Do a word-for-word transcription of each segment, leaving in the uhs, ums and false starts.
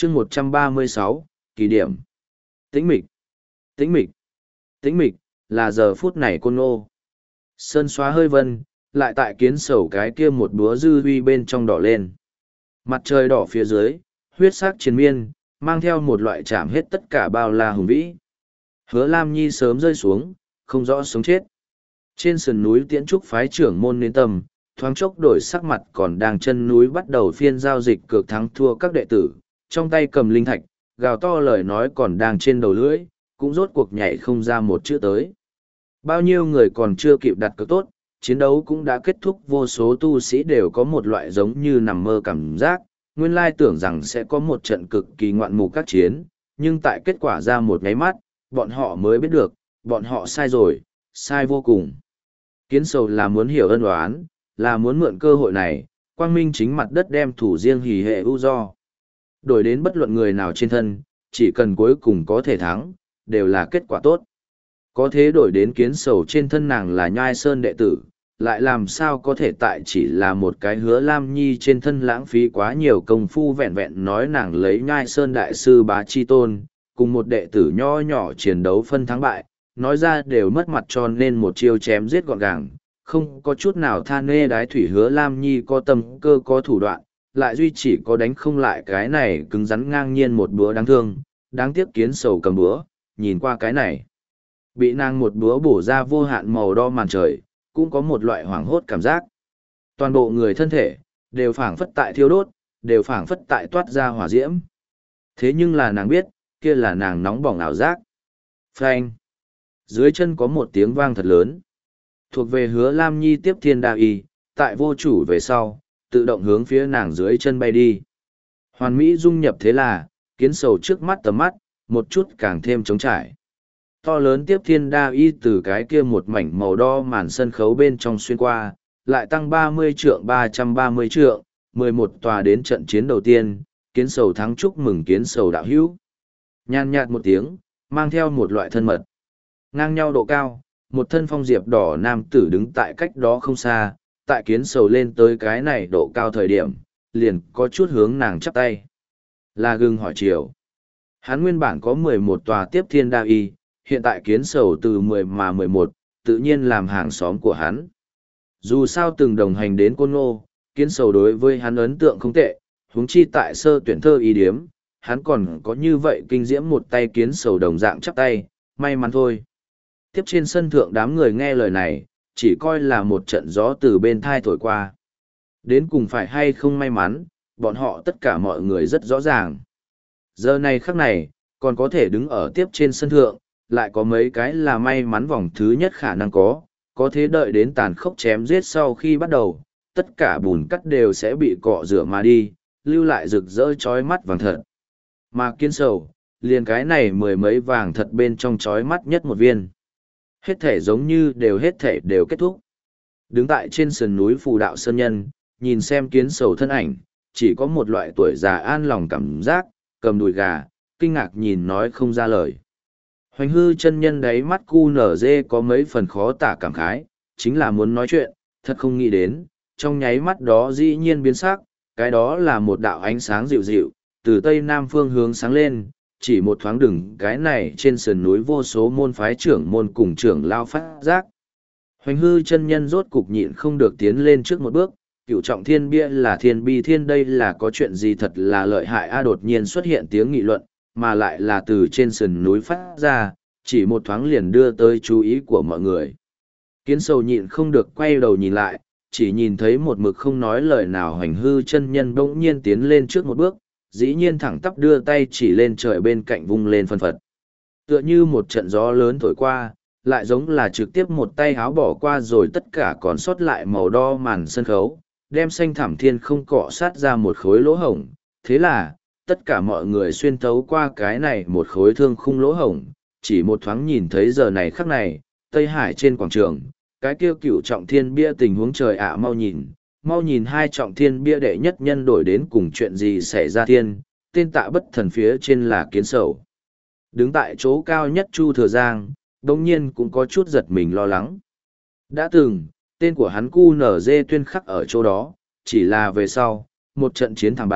chương một trăm ba mươi sáu, kỳ điểm. Tĩnh mịch, tĩnh mịch, tĩnh mịch, là giờ phút này Côn Ngô. Sơn xóa hơi vân, lại tại kiến sầu cái kia một búa dư huy bên trong đỏ lên. Mặt trời đỏ phía dưới, huyết sắc triền miên, mang theo một loại chạm hết tất cả bao la hùng vĩ. Hứa Lam Nhi sớm rơi xuống, không rõ sống chết. Trên sườn núi Tiễn Trúc phái trưởng môn nên tầm, thoáng chốc đổi sắc mặt còn đang chân núi bắt đầu phiên giao dịch cược thắng thua các đệ tử, trong tay cầm linh thạch, gào to lời nói còn đang trên đầu lưỡi, cũng rốt cuộc nhảy không ra một chữ tới. Bao nhiêu người còn chưa kịp đặt cược tốt, chiến đấu cũng đã kết thúc, vô số tu sĩ đều có một loại giống như nằm mơ cảm giác, nguyên lai tưởng rằng sẽ có một trận cực kỳ ngoạn mục các chiến, nhưng tại kết quả ra một nháy mắt, bọn họ mới biết được, bọn họ sai rồi, sai vô cùng. Kiến sầu là muốn hiểu ân oán, là muốn mượn cơ hội này, quang minh chính mặt đất đem thủ riêng hỉ hệ ưu do. Đổi đến bất luận người nào trên thân, chỉ cần cuối cùng có thể thắng, đều là kết quả tốt. Có thế đổi đến kiến sầu trên thân nàng là nhai sơn đệ tử, lại làm sao có thể tại chỉ là một cái Hứa Lam Nhi trên thân lãng phí quá nhiều công phu vẹn vẹn nói nàng lấy nhai sơn đại sư bá chi tôn, cùng một đệ tử nho nhỏ chiến đấu phân thắng bại, nói ra đều mất mặt cho nên một chiêu chém giết gọn gàng, không có chút nào tha nê đái thủy. Hứa Lam Nhi có tâm cơ có thủ đoạn, lại duy chỉ có đánh không lại cái này cứng rắn ngang nhiên một búa đáng thương, đáng tiếc kiến sầu cầm búa, nhìn qua cái này. Bị nàng một búa bổ ra vô hạn màu đo màn trời, cũng có một loại hoảng hốt cảm giác. Toàn bộ người thân thể, đều phảng phất tại thiêu đốt, đều phảng phất tại toát ra hỏa diễm. Thế nhưng là nàng biết, kia là nàng nóng bỏng ảo giác. Phanh! Dưới chân có một tiếng vang thật lớn. Thuộc về Hứa Lam Nhi tiếp thiên đa y, tại vô chủ về sau, tự động hướng phía nàng dưới chân bay đi. Hoàn mỹ dung nhập thế là, kiến sầu trước mắt tầm mắt, một chút càng thêm trống trải. To lớn tiếp thiên đa y từ cái kia một mảnh màu đo màn sân khấu bên trong xuyên qua, lại tăng ba mươi trượng ba trăm ba mươi trượng, mười một tòa đến trận chiến đầu tiên, kiến sầu thắng chúc mừng kiến sầu đạo hữu. Nhàn nhạt một tiếng, mang theo một loại thân mật. Ngang nhau độ cao, một thân phong diệp đỏ nam tử đứng tại cách đó không xa, tại kiến sầu lên tới cái này độ cao thời điểm, liền có chút hướng nàng chắp tay. Là gừng hỏi chiều. Hắn nguyên bản có mười một tòa tiếp thiên đa y, hiện tại kiến sầu từ mười mà mười một, tự nhiên làm hàng xóm của hắn. Dù sao từng đồng hành đến Côn Ngô, kiến sầu đối với hắn ấn tượng không tệ, huống chi tại sơ tuyển thơ y điếm, hắn còn có như vậy kinh diễm một tay kiến sầu đồng dạng chắp tay, may mắn thôi. Tiếp trên sân thượng đám người nghe lời này, chỉ coi là một trận gió từ bên thai thổi qua. Đến cùng phải hay không may mắn, bọn họ tất cả mọi người rất rõ ràng. Giờ này khắc này, còn có thể đứng ở tiếp trên sân thượng, lại có mấy cái là may mắn vòng thứ nhất khả năng có, có thế đợi đến tàn khốc chém giết sau khi bắt đầu, tất cả bùn cắt đều sẽ bị cọ rửa mà đi, lưu lại rực rỡ chói mắt vàng thật. Mà kiến sầu, liền cái này mười mấy vàng thật bên trong chói mắt nhất một viên. Hết thể giống như đều hết thể đều kết thúc. Đứng tại trên sườn núi Phù Đạo Sơn Nhân, nhìn xem kiến sầu thân ảnh, chỉ có một loại tuổi già an lòng cảm giác, cầm đùi gà, kinh ngạc nhìn nói không ra lời. Hoành hư chân nhân đáy mắt cu nở dê có mấy phần khó tả cảm khái, chính là muốn nói chuyện, thật không nghĩ đến, trong nháy mắt đó dĩ nhiên biến sắc, cái đó là một đạo ánh sáng dịu dịu, từ tây nam phương hướng sáng lên, chỉ một thoáng đừng cái này trên sườn núi vô số môn phái trưởng môn cùng trưởng lao phát giác. Hoành hư chân nhân rốt cục nhịn không được tiến lên trước một bước, cựu trọng thiên bia là thiên bi thiên, đây là có chuyện gì thật là lợi hại a. Đột nhiên xuất hiện tiếng nghị luận, mà lại là từ trên sườn núi phát ra, chỉ một thoáng liền đưa tới chú ý của mọi người. Kiến sầu nhịn không được quay đầu nhìn lại, chỉ nhìn thấy một mực không nói lời nào hoành hư chân nhân bỗng nhiên tiến lên trước một bước, dĩ nhiên thẳng tắp đưa tay chỉ lên trời bên cạnh vung lên phân phật. Tựa như một trận gió lớn thổi qua, lại giống là trực tiếp một tay háo bỏ qua rồi tất cả còn sót lại màu đo màn sân khấu, đem xanh thảm thiên không cọ sát ra một khối lỗ hổng. Thế là, tất cả mọi người xuyên thấu qua cái này một khối thương khung lỗ hổng, chỉ một thoáng nhìn thấy giờ này khắc này, Tây Hải trên quảng trường, cái kêu cựu trọng thiên bia tình huống trời ạ mau nhìn, mau nhìn hai trọng thiên bia đệ nhất nhân đổi đến cùng chuyện gì xảy ra thiên, tên Tạ Bất Thần phía trên là kiến sầu. Đứng tại chỗ cao nhất Chu Thừa Giang, đồng nhiên cũng có chút giật mình lo lắng. Đã từng, tên của hắn cu nở dê tuyên khắc ở chỗ đó, chỉ là về sau, một trận chiến thảm bại,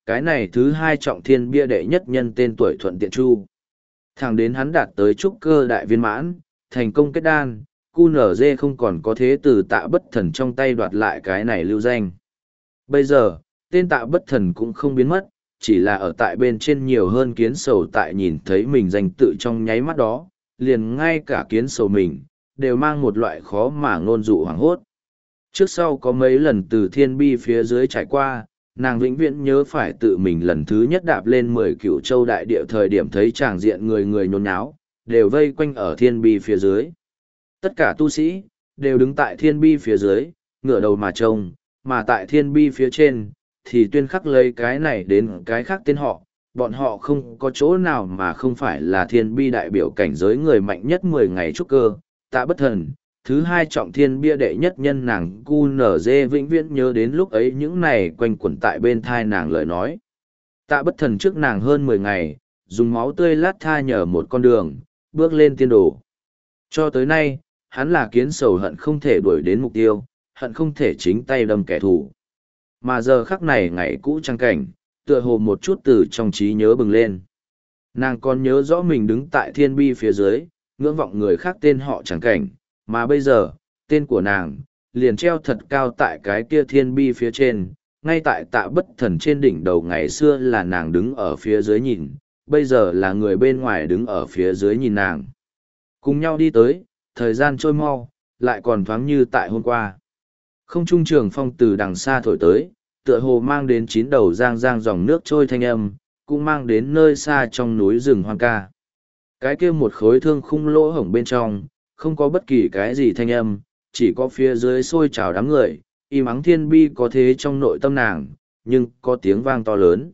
cái này thứ hai trọng thiên bia đệ nhất nhân tên tuổi thuận tiện chu. Thẳng đến hắn đạt tới trúc cơ đại viên mãn, thành công kết đan, cu nở dê không còn có thế từ Tạ Bất Thần trong tay đoạt lại cái này lưu danh. Bây giờ, tên Tạ Bất Thần cũng không biến mất, chỉ là ở tại bên trên nhiều hơn kiến sầu tại nhìn thấy mình danh tự trong nháy mắt đó, liền ngay cả kiến sầu mình, đều mang một loại khó mà ngôn dụ hoảng hốt. Trước sau có mấy lần từ thiên bi phía dưới trải qua, nàng vĩnh viễn nhớ phải tự mình lần thứ nhất đạp lên mười cựu châu đại địa thời điểm thấy tràng diện người người nhốn nháo, đều vây quanh ở thiên bi phía dưới. Tất cả tu sĩ, đều đứng tại thiên bi phía dưới, ngửa đầu mà trông, mà tại thiên bi phía trên, thì tuyên khắc lấy cái này đến cái khác tên họ, bọn họ không có chỗ nào mà không phải là thiên bi đại biểu cảnh giới người mạnh nhất mười ngày trúc cơ, Tạ Bất Thần, thứ hai trọng thiên bia đệ nhất nhân nàng cu nở dê vĩnh viễn nhớ đến lúc ấy những này quanh quẩn tại bên thai nàng lời nói. Tạ Bất Thần trước nàng hơn mười ngày, dùng máu tươi lát tha nhờ một con đường, bước lên tiên đồ. Cho tới nay, hắn là kiến sầu hận không thể đuổi đến mục tiêu, hận không thể chính tay đâm kẻ thù. Mà giờ khắc này ngày cũ trăng cảnh, tựa hồ một chút từ trong trí nhớ bừng lên. Nàng còn nhớ rõ mình đứng tại thiên bi phía dưới, ngưỡng vọng người khác tên họ trắng cảnh, mà bây giờ, tên của nàng, liền treo thật cao tại cái kia thiên bi phía trên, ngay tại Tạ Bất Thần trên đỉnh đầu ngày xưa là nàng đứng ở phía dưới nhìn, bây giờ là người bên ngoài đứng ở phía dưới nhìn nàng. Cùng nhau đi tới, thời gian trôi mau, lại còn thoáng như tại hôm qua. Không trung trường phong từ đằng xa thổi tới, tựa hồ mang đến chín đầu giang giang dòng nước trôi thanh âm, cũng mang đến nơi xa trong núi rừng hoang ca. Cái kia một khối thương khung lỗ hổng bên trong, không có bất kỳ cái gì thanh âm, chỉ có phía dưới sôi trào đám người, im ắng thiên bi có thế trong nội tâm nàng, nhưng có tiếng vang to lớn.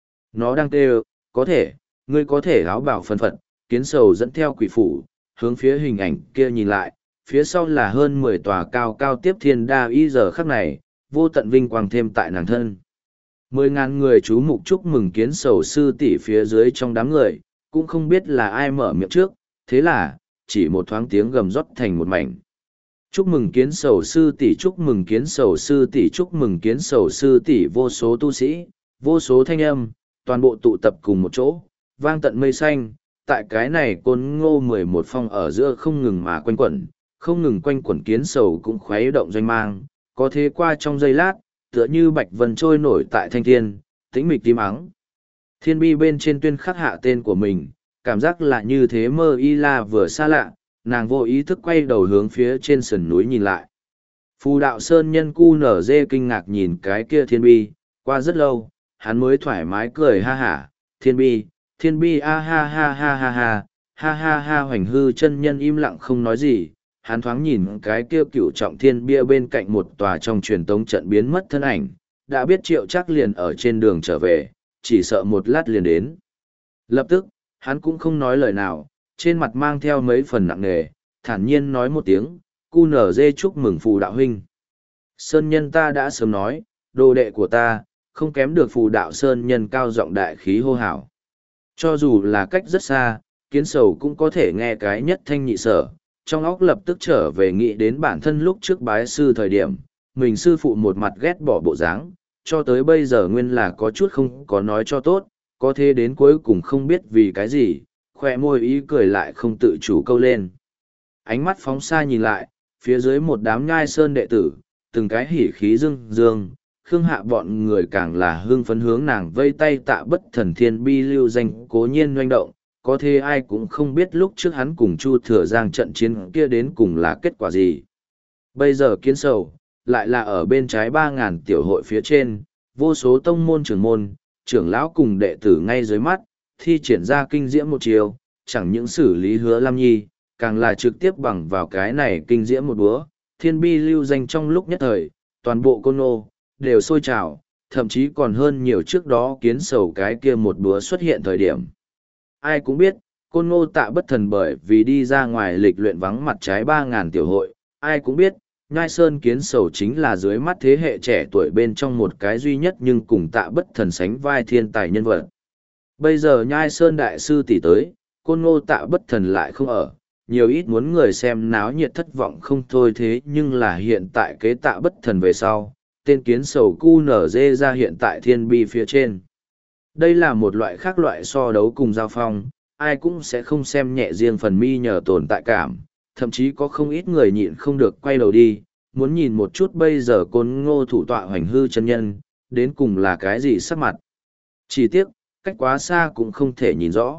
Nó đang kêu, có thể, ngươi có thể áo bảo phân phật, kiến sầu dẫn theo quỷ phủ, hướng phía hình ảnh kia nhìn lại, phía sau là hơn mười tòa cao cao tiếp thiên đa y giờ khắc này, vô tận vinh quang thêm tại nàng thân. Mười ngàn người chú mục chúc mừng kiến sầu sư tỷ phía dưới trong đám người, cũng không biết là ai mở miệng trước, thế là, chỉ một thoáng tiếng gầm rót thành một mảnh. Chúc mừng kiến sầu sư tỷ, chúc mừng kiến sầu sư tỷ, chúc mừng kiến sầu sư tỷ, vô số tu sĩ, vô số thanh âm, toàn bộ tụ tập cùng một chỗ, vang tận mây xanh, tại cái này côn ngô mười một phong ở giữa không ngừng mà quanh quẩn, không ngừng quanh quẩn kiến sầu cũng khuấy động doanh mang, có thế qua trong giây lát, tựa như bạch vân trôi nổi tại thanh thiên, tĩnh mịch tím ắng. Thiên bi bên trên tuyên khắc hạ tên của mình, cảm giác là như thế mơ y la vừa xa lạ, nàng vô ý thức quay đầu hướng phía trên sườn núi nhìn lại. Phù đạo sơn nhân cu nở dê kinh ngạc nhìn cái kia thiên bi, qua rất lâu, hắn mới thoải mái cười ha hả, thiên bi, thiên bi a ha ha ha ha ha, ha ha ha hoành hư chân nhân im lặng không nói gì, hắn thoáng nhìn cái kia cựu trọng thiên bia bên cạnh một tòa trong truyền tống trận biến mất thân ảnh, đã biết triệu chắc liền ở trên đường trở về, chỉ sợ một lát liền đến. Lập tức, hắn cũng không nói lời nào, trên mặt mang theo mấy phần nặng nề, thản nhiên nói một tiếng, cu nở dê chúc mừng phù đạo huynh. Sơn nhân ta đã sớm nói, đồ đệ của ta, không kém được phù đạo sơn nhân cao giọng đại khí hô hào. Cho dù là cách rất xa, kiến sầu cũng có thể nghe cái nhất thanh nhị sở, trong óc lập tức trở về nghĩ đến bản thân lúc trước bái sư thời điểm, mình sư phụ một mặt ghét bỏ bộ dáng, cho tới bây giờ nguyên là có chút không có nói cho tốt, có thế đến cuối cùng không biết vì cái gì, khoe môi ý cười lại không tự chủ câu lên. Ánh mắt phóng xa nhìn lại, phía dưới một đám nhai sơn đệ tử, từng cái hỉ khí dương dương, khương hạ bọn người càng là hưng phấn hướng nàng vây tay Tạ Bất Thần thiên bi lưu danh cố nhiên doanh động, có thế ai cũng không biết lúc trước hắn cùng Chu Thừa Giang trận chiến kia đến cùng là kết quả gì. Bây giờ kiến sầu, lại là ở bên trái ba ngàn tiểu hội phía trên, vô số tông môn trưởng môn, trưởng lão cùng đệ tử ngay dưới mắt, thi triển ra kinh diễm một chiều, chẳng những xử lý Hứa Lam Nhi, càng là trực tiếp bằng vào cái này kinh diễm một búa, thiên bi lưu danh trong lúc nhất thời, toàn bộ côn nô, đều sôi trào, thậm chí còn hơn nhiều trước đó kiến sầu cái kia một búa xuất hiện thời điểm. Ai cũng biết, côn ngô Tạ Bất Thần bởi vì đi ra ngoài lịch luyện vắng mặt trái ba ngàn tiểu hội, ai cũng biết, Nhai Sơn kiến sầu chính là dưới mắt thế hệ trẻ tuổi bên trong một cái duy nhất nhưng cùng Tạ Bất Thần sánh vai thiên tài nhân vật. Bây giờ Nhai Sơn đại sư tỷ tới, côn ngô Tạ Bất Thần lại không ở, nhiều ít muốn người xem náo nhiệt thất vọng không thôi thế nhưng là hiện tại kế Tạ Bất Thần về sau, tên kiến sầu cu nở dê ra hiện tại thiên bi phía trên. Đây là một loại khác loại so đấu cùng giao phong, ai cũng sẽ không xem nhẹ riêng phần mi nhờ tồn tại cảm, thậm chí có không ít người nhịn không được quay đầu đi, muốn nhìn một chút bây giờ côn ngô thủ tọa hoành hư chân nhân, đến cùng là cái gì sắc mặt. Chỉ tiếc, cách quá xa cũng không thể nhìn rõ.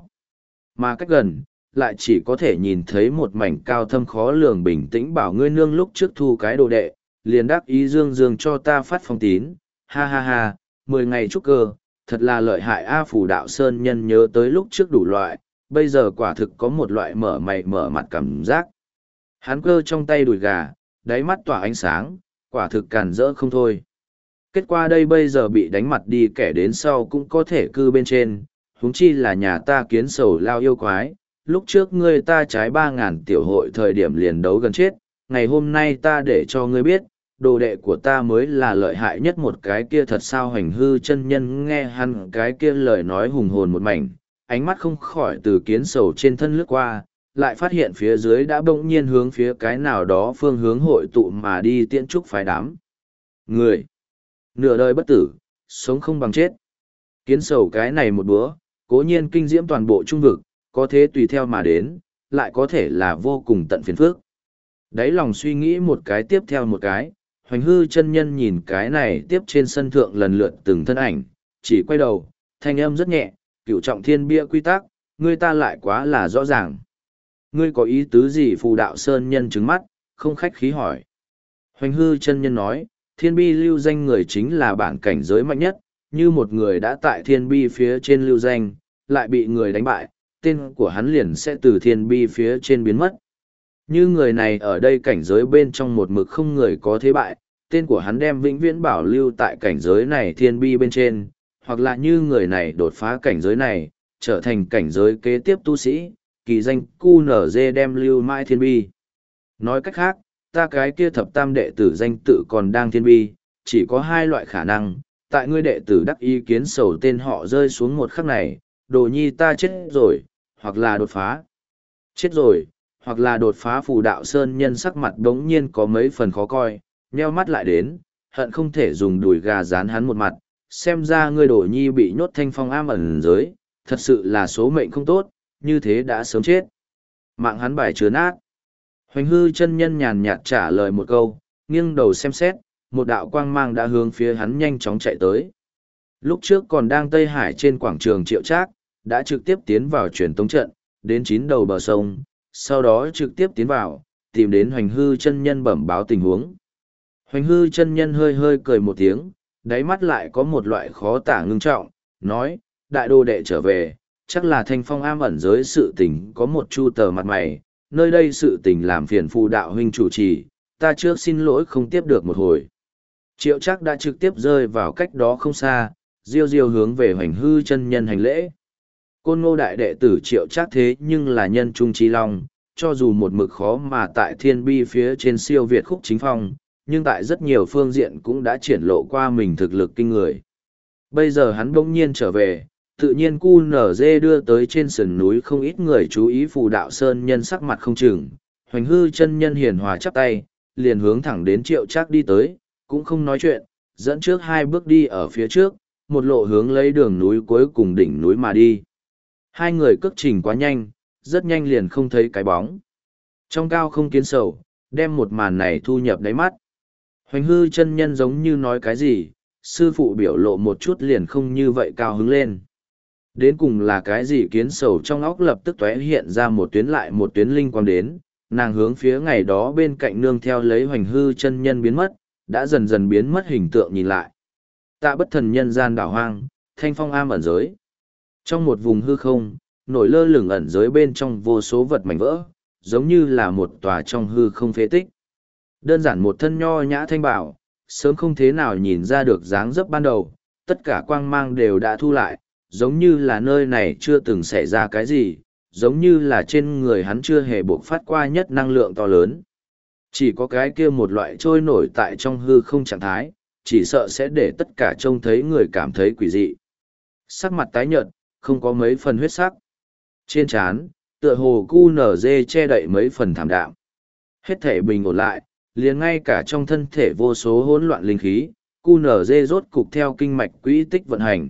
Mà cách gần, lại chỉ có thể nhìn thấy một mảnh cao thâm khó lường bình tĩnh bảo ngươi nương lúc trước thu cái đồ đệ, liền đáp ý dương dương cho ta phát phong tín, ha ha ha, mười ngày trúc cơ, thật là lợi hại A Phù Đạo Sơn nhân nhớ tới lúc trước đủ loại, bây giờ quả thực có một loại mở mày mở mặt cảm giác. Hắn cơ trong tay đùi gà, đáy mắt tỏa ánh sáng, quả thực càn rỡ không thôi. Kết quả đây bây giờ bị đánh mặt đi kẻ đến sau cũng có thể cư bên trên, huống chi là nhà ta kiến sầu lao yêu quái, lúc trước ngươi ta trái ba ngàn tiểu hội thời điểm liền đấu gần chết, ngày hôm nay ta để cho ngươi biết, đồ đệ của ta mới là lợi hại nhất một cái kia thật sao hành hư chân nhân nghe hắn cái kia lời nói hùng hồn một mảnh, ánh mắt không khỏi từ kiến sầu trên thân lướt qua, lại phát hiện phía dưới đã bỗng nhiên hướng phía cái nào đó phương hướng hội tụ mà đi tiễn trúc phái đám. Người, nửa đời bất tử, sống không bằng chết. Kiến sầu cái này một búa, cố nhiên kinh diễm toàn bộ trung vực, có thế tùy theo mà đến, lại có thể là vô cùng tận phiền phước. Đấy lòng suy nghĩ một cái tiếp theo một cái, hoành hư chân nhân nhìn cái này tiếp trên sân thượng lần lượt từng thân ảnh, chỉ quay đầu, thanh âm rất nhẹ, cửu trọng thiên bia quy tắc, ngươi ta lại quá là rõ ràng. Ngươi có ý tứ gì? Phù Đạo Sơn nhân trứng mắt, không khách khí hỏi. Hoành hư chân nhân nói, thiên bi lưu danh người chính là bản cảnh giới mạnh nhất, như một người đã tại thiên bi phía trên lưu danh, lại bị người đánh bại, tên của hắn liền sẽ từ thiên bi phía trên biến mất. Như người này ở đây cảnh giới bên trong một mực không người có thế bại, tên của hắn đem vĩnh viễn bảo lưu tại cảnh giới này thiên bi bên trên, hoặc là như người này đột phá cảnh giới này, trở thành cảnh giới kế tiếp tu sĩ, kỳ danh cu nở dê đem lưu mãi thiên bi. Nói cách khác, ta cái kia thập tam đệ tử danh tự còn đang thiên bi, chỉ có hai loại khả năng, tại ngươi đệ tử đắc ý kiến sầu tên họ rơi xuống một khắc này, đồ nhi ta chết rồi, hoặc là đột phá. Chết rồi, hoặc là đột phá. Phù Đạo Sơn nhân sắc mặt đống nhiên có mấy phần khó coi, nheo mắt lại đến, hận không thể dùng đùi gà dán hắn một mặt, xem ra ngươi đồ nhi bị nhốt thanh phong am ẩn giới, thật sự là số mệnh không tốt, như thế đã sớm chết. Mạng hắn bài chứa nát. Hoành hư chân nhân nhàn nhạt trả lời một câu, nghiêng đầu xem xét, một đạo quang mang đã hướng phía hắn nhanh chóng chạy tới. Lúc trước còn đang Tây Hải trên quảng trường Triệu Trác, đã trực tiếp tiến vào truyền tống trận, đến chín đầu bờ sông, sau đó trực tiếp tiến vào, tìm đến Hoành hư chân nhân bẩm báo tình huống. Hoành hư chân nhân hơi hơi cười một tiếng, đáy mắt lại có một loại khó tả ngưng trọng, nói, đại đô đệ trở về, chắc là thanh phong am ẩn giới sự tình có một chu tờ mặt mày, nơi đây sự tình làm phiền Phù đạo huynh chủ trì, ta trước xin lỗi không tiếp được một hồi. Triệu Trác đã trực tiếp rơi vào cách đó không xa, diêu diêu hướng về Hoành hư chân nhân hành lễ. Côn Ngô đại đệ tử Triệu Trác thế nhưng là nhân trung trí long, cho dù một mực khó mà tại thiên bi phía trên siêu việt khúc chính phong, nhưng tại rất nhiều phương diện cũng đã triển lộ qua mình thực lực kinh người. Bây giờ hắn bỗng nhiên trở về, tự nhiên cu nở dê đưa tới trên sườn núi không ít người chú ý. Phù Đạo Sơn nhân sắc mặt không chừng, Hoành hư chân nhân hiền hòa chắp tay, liền hướng thẳng đến Triệu Trác đi tới, cũng không nói chuyện, dẫn trước hai bước đi ở phía trước, một lộ hướng lấy đường núi cuối cùng đỉnh núi mà đi. Hai người cước trình quá nhanh, rất nhanh liền không thấy cái bóng. Trong cao không kiến sầu, đem một màn này thu nhập đáy mắt. Hoành hư chân nhân giống như nói cái gì, sư phụ biểu lộ một chút liền không như vậy cao hứng lên. Đến cùng là cái gì? Kiến sầu trong óc lập tức tóe hiện ra một tuyến lại một tuyến linh quang đến, nàng hướng phía ngày đó bên cạnh nương theo lấy Hoành hư chân nhân biến mất, đã dần dần biến mất hình tượng nhìn lại. Tạ bất thần nhân gian đảo hoang, thanh phong am ẩn giới. Trong một vùng hư không, nổi lơ lửng ẩn giới bên trong vô số vật mảnh vỡ, giống như là một tòa trong hư không phế tích. Đơn giản một thân nho nhã thanh bảo, sớm không thế nào nhìn ra được dáng dấp ban đầu, tất cả quang mang đều đã thu lại, giống như là nơi này chưa từng xảy ra cái gì, giống như là trên người hắn chưa hề buộc phát qua nhất năng lượng to lớn. Chỉ có cái kia một loại trôi nổi tại trong hư không trạng thái, chỉ sợ sẽ để tất cả trông thấy người cảm thấy quỷ dị. Sắc mặt tái nhợt, không có mấy phần huyết sắc. Trên trán, tựa hồ cu nở dê che đậy mấy phần thảm đạm. Hết thể bình ổn lại, liền ngay cả trong thân thể vô số hỗn loạn linh khí, cu nở dê rốt cục theo kinh mạch quỹ tích vận hành,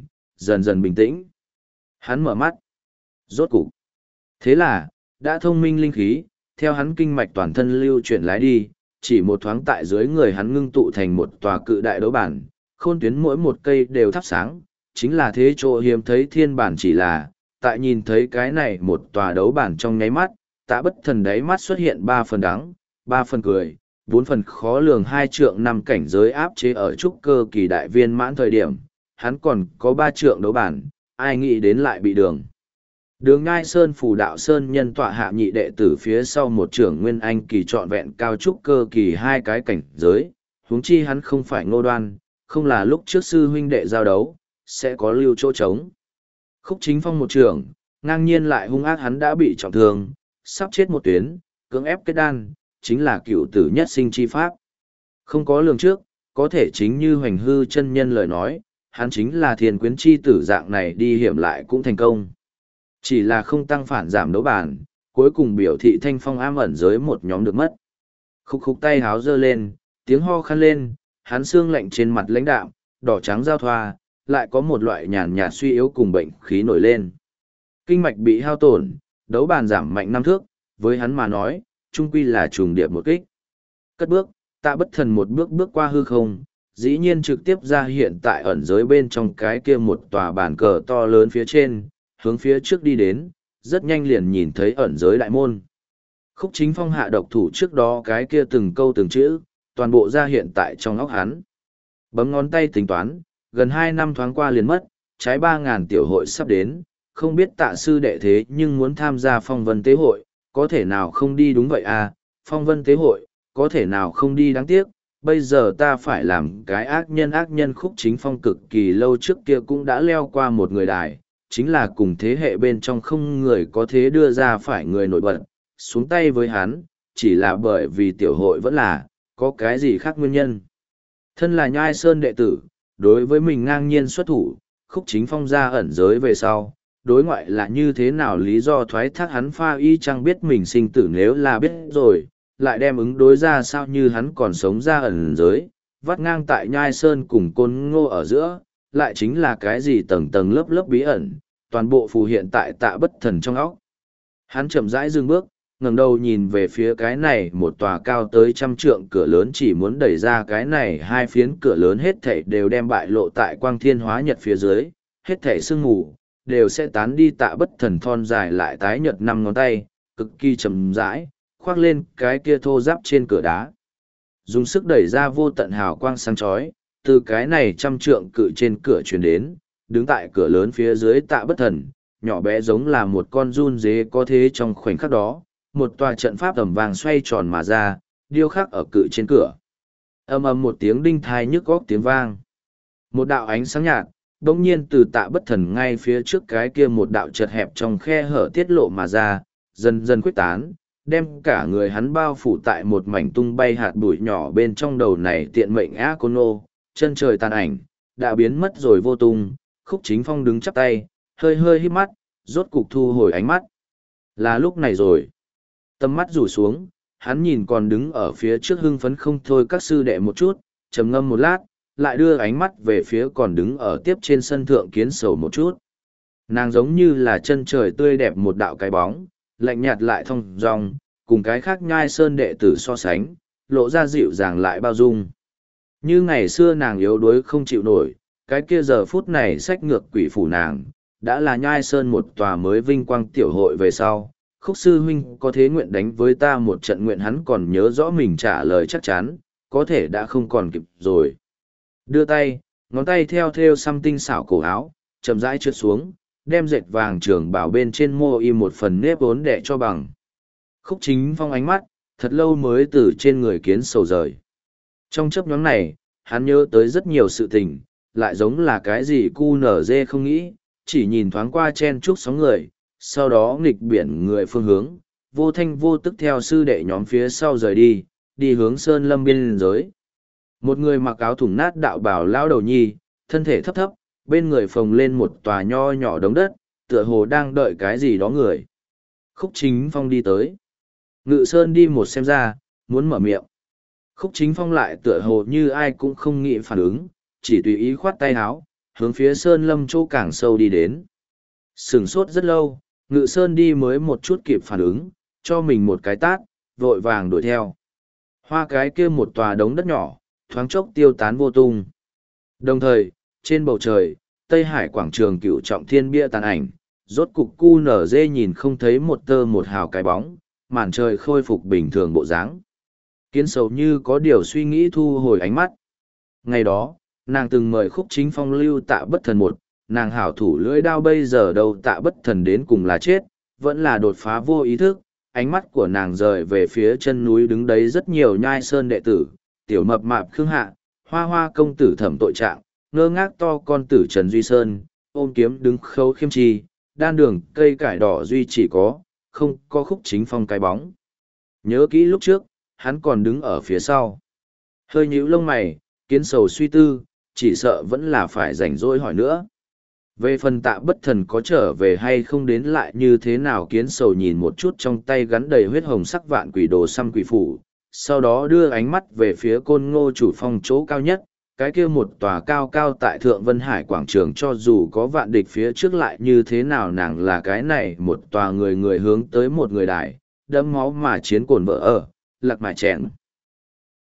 dần dần bình tĩnh. Hắn mở mắt. Rốt cục. Thế là, đã thông minh linh khí, theo hắn kinh mạch toàn thân lưu chuyển lái đi, chỉ một thoáng tại dưới người hắn ngưng tụ thành một tòa cự đại đấu bản, khôn tuyến mỗi một cây đều thắp sáng, chính là thế chỗ hiếm thấy thiên bản chỉ là, tại nhìn thấy cái này một tòa đấu bản trong nháy mắt, Tạ Bất Thần đáy mắt xuất hiện ba phần đắng, ba phần cười, bốn phần khó lường hai trượng năm cảnh giới áp chế ở trúc cơ kỳ đại viên mãn thời điểm, hắn còn có ba trượng đấu bản, ai nghĩ đến lại bị đường. Đường Ngai Sơn Phù Đạo Sơn nhân tọa hạ nhị đệ tử phía sau một trưởng Nguyên Anh kỳ trọn vẹn cao trúc cơ kỳ hai cái cảnh giới, huống chi hắn không phải Ngô Đoan, không là lúc trước sư huynh đệ giao đấu, sẽ có lưu chỗ trống. Khúc Chính Phong một trưởng, ngang nhiên lại hung ác hắn đã bị trọng thương, sắp chết một tuyến, cưỡng ép kết đan, chính là cựu tử nhất sinh chi pháp. Không có lường trước, có thể chính như Hoành Hư chân nhân lời nói, hắn chính là thiên quyến chi tử dạng này đi hiểm lại cũng thành công. Chỉ là không tăng phản giảm đấu bản, cuối cùng biểu thị thanh phong am ẩn giới một nhóm được mất. Khúc khúc tay háo giơ lên, tiếng ho khăn lên, hắn xương lạnh trên mặt lãnh đạm, đỏ trắng giao thoa, lại có một loại nhàn nhạt suy yếu cùng bệnh khí nổi lên. Kinh mạch bị hao tổn, đấu bàn giảm mạnh năm thước, với hắn mà nói, trung quy là trùng điệp một kích. Cất bước, Tạ Bất Thần một bước bước qua hư không, dĩ nhiên trực tiếp ra hiện tại ẩn giới bên trong cái kia một tòa bàn cờ to lớn phía trên, hướng phía trước đi đến, rất nhanh liền nhìn thấy ẩn giới đại môn. Khúc Chính Phong hạ độc thủ trước đó cái kia từng câu từng chữ, toàn bộ ra hiện tại trong óc hắn. Bấm ngón tay tính toán, gần hai năm thoáng qua liền mất, trái ba ngàn tiểu hội sắp đến, không biết Tạ sư đệ thế nhưng muốn tham gia phong vân tế hội, có thể nào không đi đúng vậy à, phong vân tế hội, có thể nào không đi đáng tiếc, bây giờ ta phải làm cái ác nhân ác nhân. Khúc Chính Phong cực kỳ lâu trước kia cũng đã leo qua một người đài, chính là cùng thế hệ bên trong không người có thế đưa ra phải người nổi bật, xuống tay với hắn, chỉ là bởi vì tiểu hội vẫn là, có cái gì khác nguyên nhân. Thân là Nhai Sơn đệ tử, đối với mình ngang nhiên xuất thủ, Khúc Chính Phong ra ẩn giới về sau, đối ngoại là như thế nào lý do thoái thác hắn pha y chẳng biết mình sinh tử nếu là biết rồi, lại đem ứng đối ra sao như hắn còn sống ra ẩn giới, vắt ngang tại Nhai Sơn cùng Côn Ngô ở giữa, lại chính là cái gì tầng tầng lớp lớp bí ẩn, toàn bộ phù hiện tại Tạ Bất Thần trong óc. Hắn chậm rãi dừng bước, ngẩng đầu nhìn về phía cái này một tòa cao tới trăm trượng cửa lớn, chỉ muốn đẩy ra cái này hai phiến cửa lớn hết thảy đều đem bại lộ tại quang thiên hóa nhật phía dưới, hết thảy sương mù đều sẽ tán đi. Tạ Bất Thần thon dài lại tái nhợt năm ngón tay, cực kỳ chậm rãi khoác lên cái kia thô ráp trên cửa đá, dùng sức đẩy ra vô tận hào quang sáng chói, từ cái này trăm trượng cự trên cửa truyền đến, đứng tại cửa lớn phía dưới Tạ Bất Thần, nhỏ bé giống là một con run dế. Có thế trong khoảnh khắc đó, một tòa trận pháp tầm vàng xoay tròn mà ra, điêu khắc ở cự trên cửa. Ầm ầm một tiếng đinh thai nhức góc tiếng vang. Một đạo ánh sáng nhạt, bỗng nhiên từ Tạ Bất Thần ngay phía trước cái kia một đạo chật hẹp trong khe hở tiết lộ mà ra, dần dần khuếch tán, đem cả người hắn bao phủ tại một mảnh tung bay hạt bụi nhỏ bên trong. Đầu này tiện mệnh á côn nô, chân trời tàn ảnh, đã biến mất rồi vô tung. Khúc Chính Phong đứng chắp tay, hơi hơi híp mắt, rốt cục thu hồi ánh mắt. Là lúc này rồi. Tầm mắt rủ xuống, hắn nhìn còn đứng ở phía trước hưng phấn không thôi các sư đệ một chút, trầm ngâm một lát, lại đưa ánh mắt về phía còn đứng ở tiếp trên sân thượng Kiến Sầu một chút. Nàng giống như là chân trời tươi đẹp một đạo cái bóng, lạnh nhạt lại thong dong, cùng cái khác Nhai Sơn đệ tử so sánh, lộ ra dịu dàng lại bao dung. Như ngày xưa nàng yếu đuối không chịu nổi, cái kia giờ phút này xách ngược quỷ phủ nàng, đã là Nhai Sơn một tòa mới vinh quang tiểu hội về sau. Khúc sư huynh có thế nguyện đánh với ta một trận, nguyện hắn còn nhớ rõ mình trả lời chắc chắn, có thể đã không còn kịp rồi. Đưa tay, ngón tay theo theo xăm tinh xảo cổ áo, chậm rãi trượt xuống, đem dệt vàng trường bảo bên trên mô y một phần nếp vốn đẻ cho bằng. Khúc Chính Phong ánh mắt, thật lâu mới từ trên người Kiến Sầu rời. Trong chấp nhóm này, hắn nhớ tới rất nhiều sự tình, lại giống là cái gì cu nở dê không nghĩ, chỉ nhìn thoáng qua chen chúc sóng người, sau đó nghịch biển người phương hướng, vô thanh vô tức theo sư đệ nhóm phía sau rời đi, đi hướng sơn lâm biên giới. Một người mặc áo thủng nát đạo bào lao đầu nhi, thân thể thấp thấp, bên người phồng lên một tòa nho nhỏ đống đất, tựa hồ đang đợi cái gì đó người. Khúc Chính Phong đi tới. Ngự Sơn đi một xem ra, muốn mở miệng. Khúc Chính Phong lại tựa hồ như ai cũng không nghĩ phản ứng, chỉ tùy ý khoát tay áo, hướng phía sơn lâm chỗ càng sâu đi đến. Sửng sốt rất lâu, Ngự Sơn đi mới một chút kịp phản ứng, cho mình một cái tát, vội vàng đuổi theo. Hoa cái kia một tòa đống đất nhỏ, thoáng chốc tiêu tán vô tung. Đồng thời, trên bầu trời, Tây Hải quảng trường cựu trọng thiên bia tàn ảnh, rốt cục cu nở dê nhìn không thấy một tơ một hào cái bóng, màn trời khôi phục bình thường bộ dáng. Kiến sầu như có điều suy nghĩ thu hồi ánh mắt. Ngày đó, nàng từng mời Khúc Chính Phong lưu Tạ Bất Thần một, nàng hảo thủ lưỡi đao bây giờ đâu Tạ Bất Thần đến cùng là chết, vẫn là đột phá vô ý thức, ánh mắt của nàng rời về phía chân núi đứng đấy rất nhiều nhai sơn đệ tử, tiểu mập mạp Khương Hạ, hoa hoa công tử Thẩm Tội Trạng, ngơ ngác to con tử Trần Duy Sơn, ôm kiếm đứng khấu khiêm trì, đan đường cây cải đỏ duy chỉ có, không có Khúc Chính Phong cái bóng. Nhớ kỹ lúc trước, hắn còn đứng ở phía sau. Hơi nhíu lông mày, Kiến sầu suy tư, chỉ sợ vẫn là phải rảnh rỗi hỏi nữa. Về phần Tạ Bất Thần có trở về hay không đến lại như thế nào, Kiến sầu nhìn một chút trong tay gắn đầy huyết hồng sắc vạn quỷ đồ xăm quỷ phủ, sau đó đưa ánh mắt về phía Côn Ngô chủ phong chỗ cao nhất, cái kia một tòa cao cao tại Thượng Vân Hải quảng trường, cho dù có vạn địch phía trước lại như thế nào, nàng là cái này một tòa người người hướng tới một người đài, đẫm máu mà chiến cồn vỡ ở, lạc mài chèn.